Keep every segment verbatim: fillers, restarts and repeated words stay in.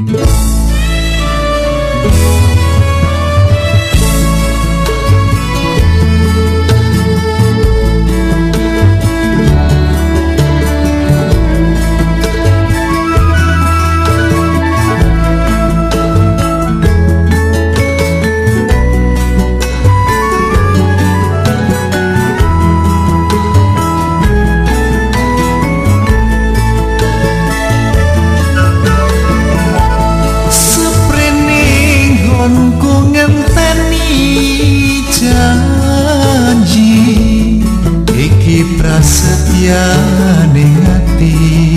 Prasetya ning ati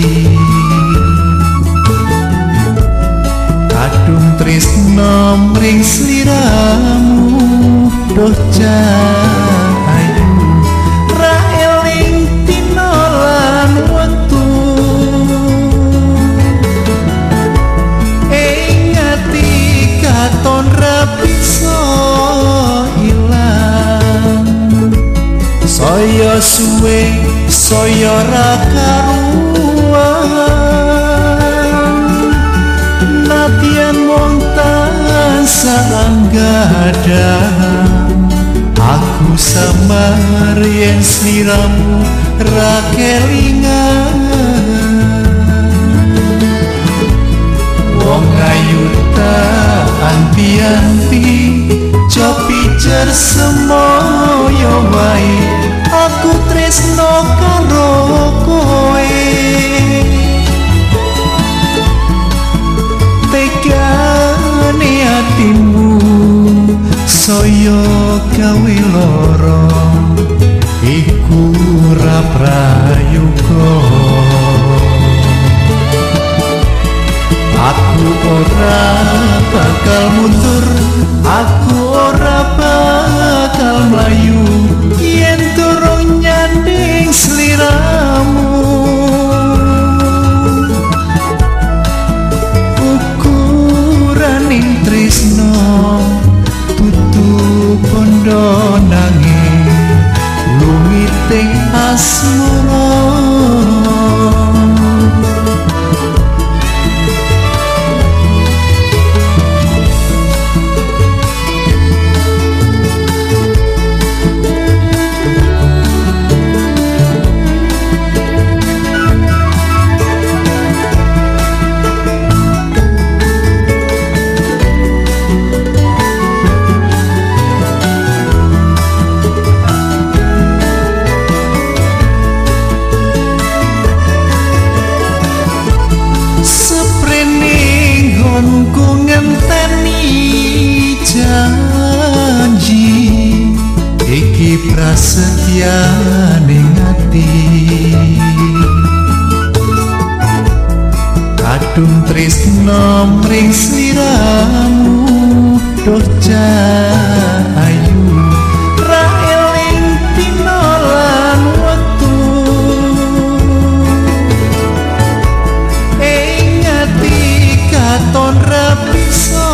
kadung tresna mring sliramu doh cahayu ra eling dina lan wektu ing ati katon ra bisa ilang saya suwe saya ra karuan nadyan wong tansah anggadang aku samar yen sliramu ra kelingan wong ayu tak anti-anti copi cer semoyo wae aku tresno karo kowe tegane atimu saya gawe lara iku ra prayoga aku ora bakal mundur aku ora bakal mlayu yen durung nyanding sliramu ukuraning tresno tutu kondo nanging lumiting asmara prasetya ning ati kadung tresna mring sliramu doh cahayu ra eling dina lan wektu ing ati katon ra bisa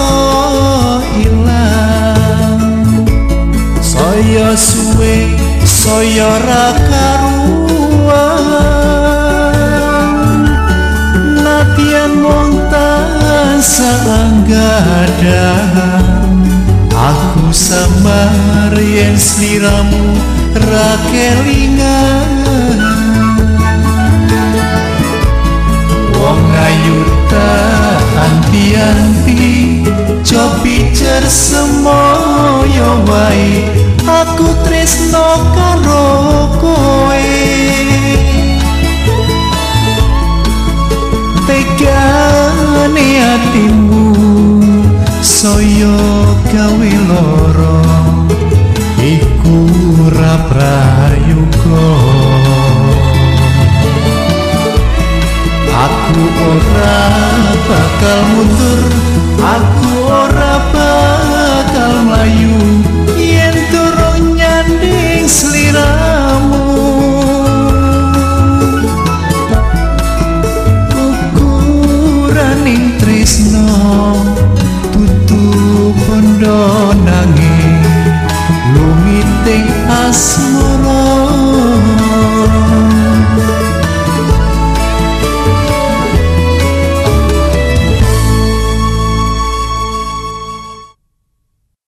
ilang saya suwe saya ra karuan nadyan wong tansah anggadang aku samar yen sliramu ra kelingan wong ayu tak anti-anti copi cer semoyo wae aku tresno karo kowe tegane atimu saya gawe lara iku ra prayoga aku ora bakal mundur aku